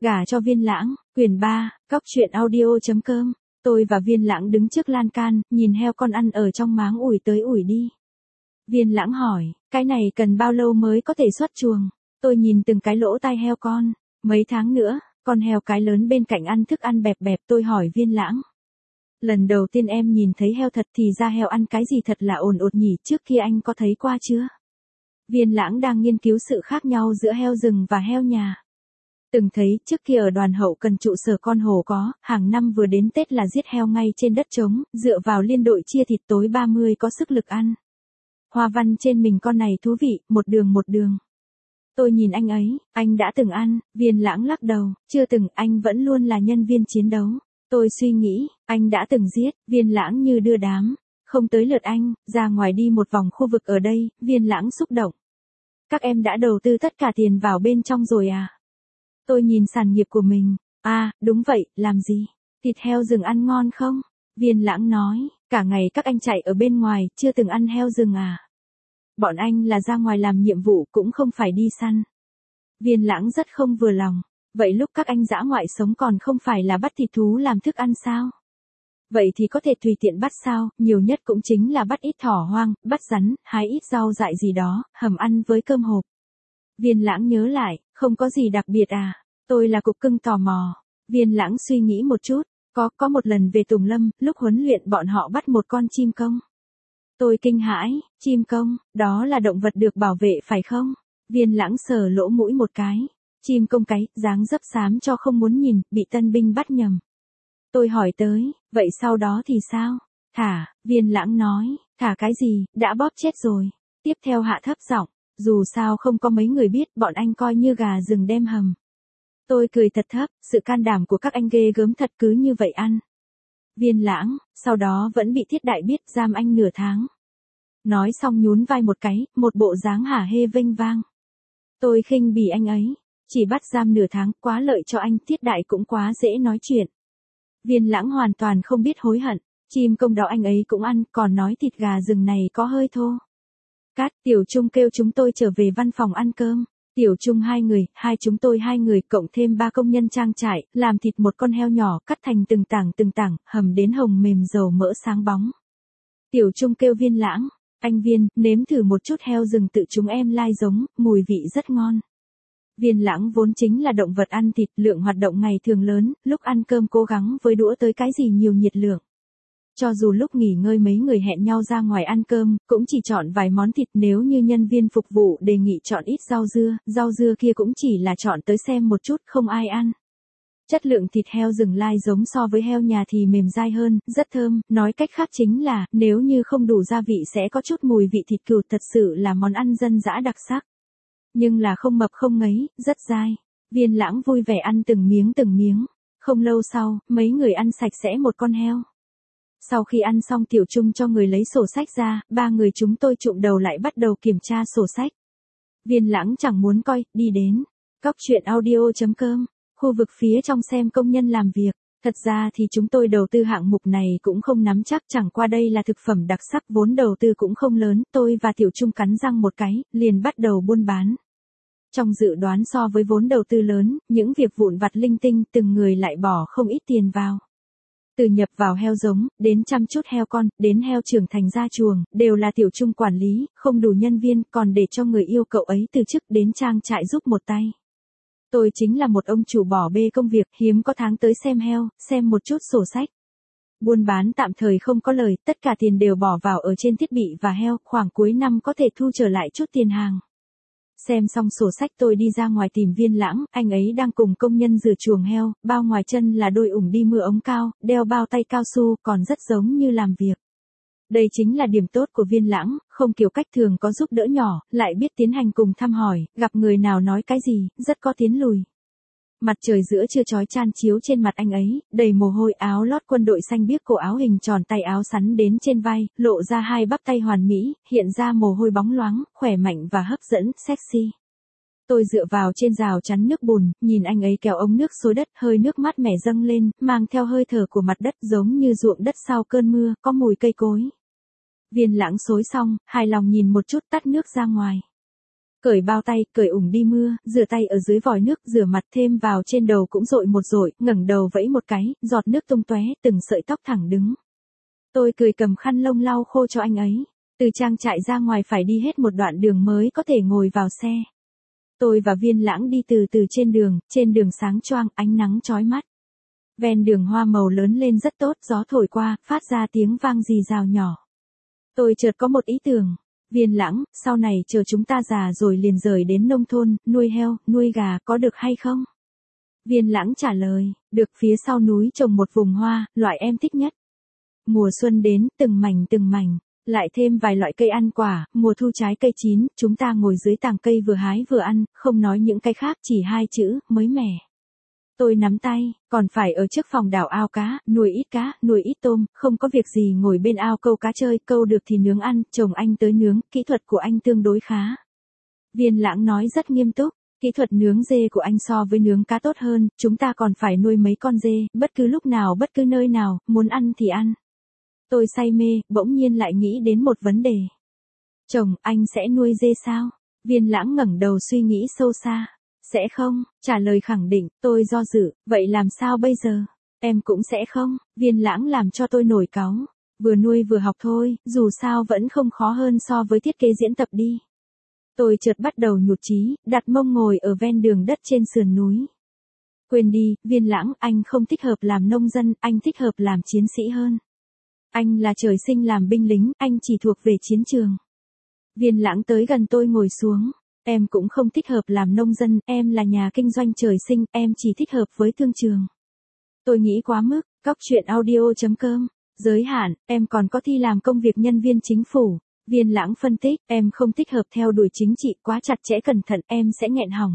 Gả cho Viên Lãng, quyển 3, Cóc truyện audio.com. Tôi và Viên Lãng đứng trước lan can, nhìn heo con ăn ở trong máng ủi tới ủi đi. Viên Lãng hỏi, cái này cần bao lâu mới có thể xuất chuồng? Tôi nhìn từng cái lỗ tai heo con, mấy tháng nữa, con heo cái lớn bên cạnh ăn thức ăn bẹp bẹp. Tôi hỏi Viên Lãng. Lần đầu tiên em nhìn thấy heo thật thì ra heo ăn cái gì thật là ồn ột nhỉ, trước kia anh có thấy qua chưa? Viên Lãng đang nghiên cứu sự khác nhau giữa heo rừng và heo nhà. Từng thấy, trước kia ở Đoàn Hậu Cần trụ sở con hổ có, hàng năm vừa đến Tết là giết heo ngay trên đất trống, dựa vào liên đội chia thịt tối 30 có sức lực ăn. Hoa văn trên mình con này thú vị, một đường. Tôi nhìn anh ấy, anh đã từng ăn, Viên Lãng lắc đầu, chưa từng, anh vẫn luôn là nhân viên chiến đấu. Tôi suy nghĩ, anh đã từng giết, Viên Lãng như đưa đám. Không tới lượt anh, ra ngoài đi một vòng khu vực ở đây, Viên Lãng xúc động. Các em đã đầu tư tất cả tiền vào bên trong rồi à? Tôi nhìn sản nghiệp của mình. À, đúng vậy, làm gì? Thịt heo rừng ăn ngon không? Viên Lãng nói, cả ngày các anh chạy ở bên ngoài, chưa từng ăn heo rừng à? Bọn anh là ra ngoài làm nhiệm vụ cũng không phải đi săn. Viên Lãng rất không vừa lòng. Vậy lúc các anh dã ngoại sống còn không phải là bắt thịt thú làm thức ăn sao? Vậy thì có thể tùy tiện bắt sao, nhiều nhất cũng chính là bắt ít thỏ hoang, bắt rắn, hái ít rau dại gì đó, hầm ăn với cơm hộp. Viên Lãng nhớ lại, không có gì đặc biệt à? Tôi là cục cưng tò mò. Viên Lãng suy nghĩ một chút, có một lần về Tùng Lâm, lúc huấn luyện bọn họ bắt một con chim công. Tôi kinh hãi, chim công, đó là động vật được bảo vệ phải không? Viên Lãng sờ lỗ mũi một cái. Chim công cái, dáng dấp xám cho không muốn nhìn, bị tân binh bắt nhầm. Tôi hỏi tới, vậy sau đó thì sao? Thả, Viên Lãng nói, thả cái gì, đã bóp chết rồi. Tiếp theo hạ thấp giọng, dù sao không có mấy người biết, bọn anh coi như gà rừng đem hầm. Tôi cười thật thấp, sự can đảm của các anh ghê gớm thật, cứ như vậy ăn. Viên Lãng, sau đó vẫn bị Thiết Đại biết, giam anh nửa tháng. Nói xong nhún vai một cái, một bộ dáng hả hê vênh vang. Tôi khinh bỉ anh ấy, chỉ bắt giam nửa tháng, quá lợi cho anh, Thiết Đại cũng quá dễ nói chuyện. Viên Lãng hoàn toàn không biết hối hận, chim công đó anh ấy cũng ăn, còn nói thịt gà rừng này có hơi thô. Cát, Tiểu Trung kêu chúng tôi trở về văn phòng ăn cơm. Tiểu Trung chúng tôi hai người cộng thêm 3 công nhân trang trại, làm thịt một con heo nhỏ, cắt thành từng tảng, hầm đến hồng mềm dầu mỡ sáng bóng. Tiểu Trung kêu Viên Lãng, anh Viên, nếm thử một chút heo rừng tự chúng em lai giống, mùi vị rất ngon. Viên Lãng vốn chính là động vật ăn thịt, lượng hoạt động ngày thường lớn, lúc ăn cơm cố gắng với đũa tới cái gì nhiều nhiệt lượng. Cho dù lúc nghỉ ngơi mấy người hẹn nhau ra ngoài ăn cơm, cũng chỉ chọn vài món thịt, nếu như nhân viên phục vụ đề nghị chọn ít rau dưa kia cũng chỉ là chọn tới xem một chút, không ai ăn. Chất lượng thịt heo rừng lai giống so với heo nhà thì mềm dai hơn, rất thơm, nói cách khác chính là, nếu như không đủ gia vị sẽ có chút mùi vị thịt cừu, thật sự là món ăn dân dã đặc sắc. Nhưng là không mập không ngấy, rất dai. Viên Lãng vui vẻ ăn từng miếng. Không lâu sau, mấy người ăn sạch sẽ một con heo. Sau khi ăn xong Tiểu Trung cho người lấy sổ sách ra, 3 người chúng tôi chụm đầu lại bắt đầu kiểm tra sổ sách. Viên Lãng chẳng muốn coi, đi đến Cóc truyện audio.com, khu vực phía trong xem công nhân làm việc. Thật ra thì chúng tôi đầu tư hạng mục này cũng không nắm chắc, chẳng qua đây là thực phẩm đặc sắc, vốn đầu tư cũng không lớn, tôi và Tiểu Trung cắn răng một cái, liền bắt đầu buôn bán. Trong dự đoán so với vốn đầu tư lớn, những việc vụn vặt linh tinh, từng người lại bỏ không ít tiền vào. Từ nhập vào heo giống, đến chăm chút heo con, đến heo trưởng thành ra chuồng, đều là Tiểu Trung quản lý, không đủ nhân viên, còn để cho người yêu cậu ấy từ chức đến trang trại giúp một tay. Tôi chính là một ông chủ bỏ bê công việc, hiếm có tháng tới xem heo, xem một chút sổ sách. Buôn bán tạm thời không có lời, tất cả tiền đều bỏ vào ở trên thiết bị và heo, khoảng cuối năm có thể thu trở lại chút tiền hàng. Xem xong sổ sách tôi đi ra ngoài tìm Viên Lãng, anh ấy đang cùng công nhân rửa chuồng heo, bao ngoài chân là đôi ủng đi mưa ống cao, đeo bao tay cao su, còn rất giống như làm việc. Đây chính là điểm tốt của Viên Lãng, không kiểu cách thường có giúp đỡ nhỏ, lại biết tiến hành cùng thăm hỏi, gặp người nào nói cái gì, rất có tiến lùi. Mặt trời giữa trưa chói chan chiếu trên mặt anh ấy, đầy mồ hôi, áo lót quân đội xanh biếc, cổ áo hình tròn, tay áo sắn đến trên vai, lộ ra 2 bắp tay hoàn mỹ, hiện ra mồ hôi bóng loáng, khỏe mạnh và hấp dẫn, sexy. Tôi dựa vào trên rào chắn nước bùn, nhìn anh ấy kéo ống nước xối đất, hơi nước mát mẻ dâng lên, mang theo hơi thở của mặt đất giống như ruộng đất sau cơn mưa, có mùi cây cối. Viên Lãng xối xong, hài lòng nhìn một chút tắt nước ra ngoài. Cởi bao tay, cởi ủng đi mưa, rửa tay ở dưới vòi nước, rửa mặt thêm vào trên đầu cũng dội một dội, ngẩng đầu vẫy một cái, giọt nước tung tóe, từng sợi tóc thẳng đứng. Tôi cười cầm khăn lông lau khô cho anh ấy. Từ trang trại ra ngoài phải đi hết một đoạn đường mới có thể ngồi vào xe. Tôi và Viên Lãng đi từ từ trên đường sáng choang, ánh nắng chói mắt. Ven đường hoa màu lớn lên rất tốt, gió thổi qua, phát ra tiếng vang rì rào nhỏ. Tôi chợt có một ý tưởng. Viên Lãng, sau này chờ chúng ta già rồi liền rời đến nông thôn, nuôi heo, nuôi gà, có được hay không? Viên Lãng trả lời, được, phía sau núi trồng một vùng hoa, loại em thích nhất. Mùa xuân đến, từng mảnh, lại thêm vài loại cây ăn quả, mùa thu trái cây chín, chúng ta ngồi dưới tàng cây vừa hái vừa ăn, không nói những cái khác, chỉ hai chữ, mới mẻ. Tôi nắm tay, còn phải ở trước phòng đào ao cá, nuôi ít tôm, không có việc gì ngồi bên ao câu cá chơi, câu được thì nướng ăn, chồng anh tới nướng, kỹ thuật của anh tương đối khá. Viên Lãng nói rất nghiêm túc, kỹ thuật nướng dê của anh so với nướng cá tốt hơn, chúng ta còn phải nuôi mấy con dê, bất cứ lúc nào, bất cứ nơi nào, muốn ăn thì ăn. Tôi say mê, bỗng nhiên lại nghĩ đến một vấn đề. Chồng, anh sẽ nuôi dê sao? Viên Lãng ngẩng đầu suy nghĩ sâu xa. Sẽ không, trả lời khẳng định, tôi do dự, vậy làm sao bây giờ? Em cũng sẽ không, Viên Lãng làm cho tôi nổi cáu. Vừa nuôi vừa học thôi, dù sao vẫn không khó hơn so với thiết kế diễn tập đi. Tôi chợt bắt đầu nhụt chí, đặt mông ngồi ở ven đường đất trên sườn núi. Quên đi, Viên Lãng, anh không thích hợp làm nông dân, anh thích hợp làm chiến sĩ hơn. Anh là trời sinh làm binh lính, anh chỉ thuộc về chiến trường. Viên Lãng tới gần tôi ngồi xuống. Em cũng không thích hợp làm nông dân, em là nhà kinh doanh trời sinh, em chỉ thích hợp với thương trường. Tôi nghĩ quá mức, coctruyện.audio.com. Giới hạn, em còn có thi làm công việc nhân viên chính phủ. Viên Lãng phân tích, em không thích hợp theo đuổi chính trị, quá chặt chẽ cẩn thận, em sẽ nghẹn họng.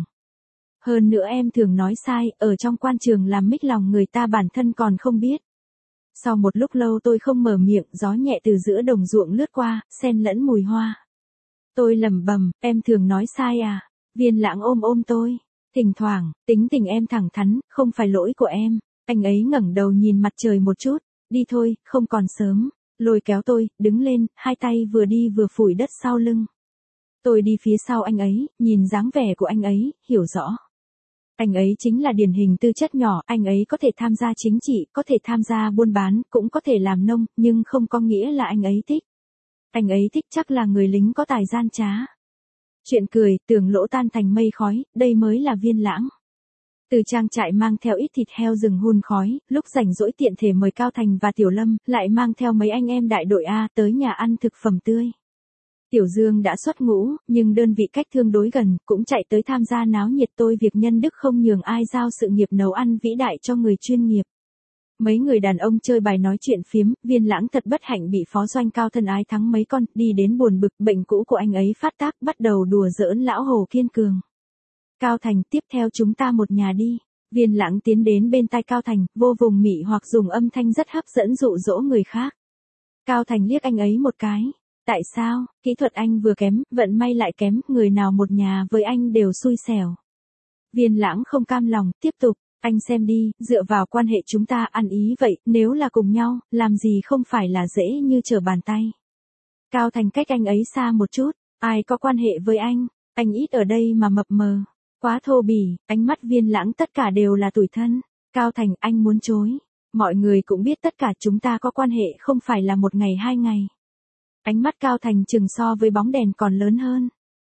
Hơn nữa em thường nói sai, ở trong quan trường làm mích lòng người ta bản thân còn không biết. Sau một lúc lâu tôi không mở miệng, gió nhẹ từ giữa đồng ruộng lướt qua, xen lẫn mùi hoa. Tôi lẩm bẩm, em thường nói sai à? Viên Lãng ôm tôi. Thỉnh thoảng, tính tình em thẳng thắn, không phải lỗi của em. Anh ấy ngẩng đầu nhìn mặt trời một chút. Đi thôi, không còn sớm. Lôi kéo tôi, đứng lên, hai tay vừa đi vừa phủi đất sau lưng. Tôi đi phía sau anh ấy, nhìn dáng vẻ của anh ấy, hiểu rõ. Anh ấy chính là điển hình tư chất nhỏ, anh ấy có thể tham gia chính trị, có thể tham gia buôn bán, cũng có thể làm nông, nhưng không có nghĩa là anh ấy thích. Anh ấy thích chắc là người lính có tài gian trá. Chuyện cười, tưởng lỗ tan thành mây khói, đây mới là Viên Lãng. Từ trang trại mang theo ít thịt heo rừng hun khói, lúc rảnh rỗi tiện thể mời Cao Thành và Tiểu Lâm, lại mang theo mấy anh em đại đội A tới nhà ăn thực phẩm tươi. Tiểu Dương đã xuất ngũ, nhưng đơn vị cách tương đối gần, cũng chạy tới tham gia náo nhiệt. Tôi việc nhân đức không nhường ai, giao sự nghiệp nấu ăn vĩ đại cho người chuyên nghiệp. Mấy người đàn ông chơi bài nói chuyện phiếm, Viên Lãng thật bất hạnh bị phó doanh Cao thân ái thắng mấy con, đi đến buồn bực, bệnh cũ của anh ấy phát tác, bắt đầu đùa giỡn lão Hồ kiên cường. Cao Thành, tiếp theo chúng ta một nhà đi. Viên Lãng tiến đến bên tai Cao Thành, vô vùng mị hoặc dùng âm thanh rất hấp dẫn dụ dỗ người khác. Cao Thành liếc anh ấy một cái. Tại sao, kỹ thuật anh vừa kém, vận may lại kém, người nào một nhà với anh đều xui xẻo. Viên Lãng không cam lòng, tiếp tục, anh xem đi, dựa vào quan hệ chúng ta ăn ý vậy, nếu là cùng nhau, làm gì không phải là dễ như trở bàn tay. Cao Thành cách anh ấy xa một chút, ai có quan hệ với anh ít ở đây mà mập mờ. Quá thô bỉ, ánh mắt Viên Lãng tất cả đều là tủi thân. Cao Thành, anh muốn chối. Mọi người cũng biết tất cả chúng ta có quan hệ không phải là một ngày hai ngày. Ánh mắt Cao Thành chừng so với bóng đèn còn lớn hơn.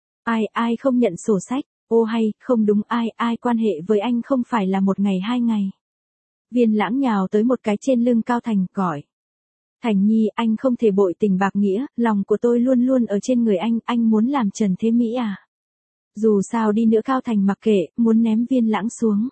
Ai không nhận sổ sách, ô hay, không đúng, ai quan hệ với anh không phải là một ngày hai ngày. Viên Lãng nhào tới một cái trên lưng Cao Thành, gọi. Thành Nhi, anh không thể bội tình bạc nghĩa, lòng của tôi luôn luôn ở trên người anh muốn làm Trần Thế Mỹ à? Dù sao đi nữa Cao Thành mặc kệ, muốn ném Viên Lãng xuống.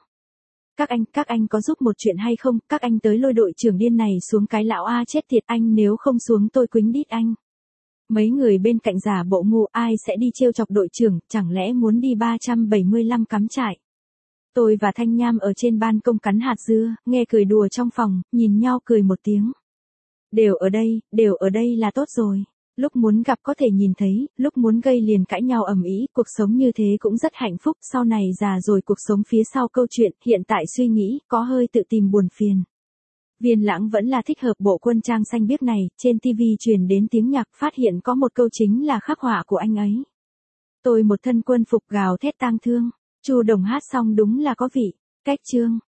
Các anh có giúp một chuyện hay không, các anh tới lôi đội trưởng điên này xuống cái lão A chết tiệt, anh nếu không xuống tôi quýnh đít anh. Mấy người bên cạnh giả bộ ngu, ai sẽ đi trêu chọc đội trưởng, chẳng lẽ muốn đi 375 cắm trại. Tôi và Thanh Nham ở trên ban công cắn hạt dưa, nghe cười đùa trong phòng, nhìn nhau cười một tiếng. Đều ở đây là tốt rồi. Lúc muốn gặp có thể nhìn thấy, lúc muốn gây liền cãi nhau ầm ĩ, cuộc sống như thế cũng rất hạnh phúc, sau này già rồi cuộc sống phía sau câu chuyện, hiện tại suy nghĩ, có hơi tự tìm buồn phiền. Viên Lãng vẫn là thích hợp bộ quân trang xanh biếc này, trên TV truyền đến tiếng nhạc, phát hiện có một câu chính là khắc họa của anh ấy. Tôi một thân quân phục gào thét tang thương. Chu Đồng hát xong đúng là có vị. Cách chương.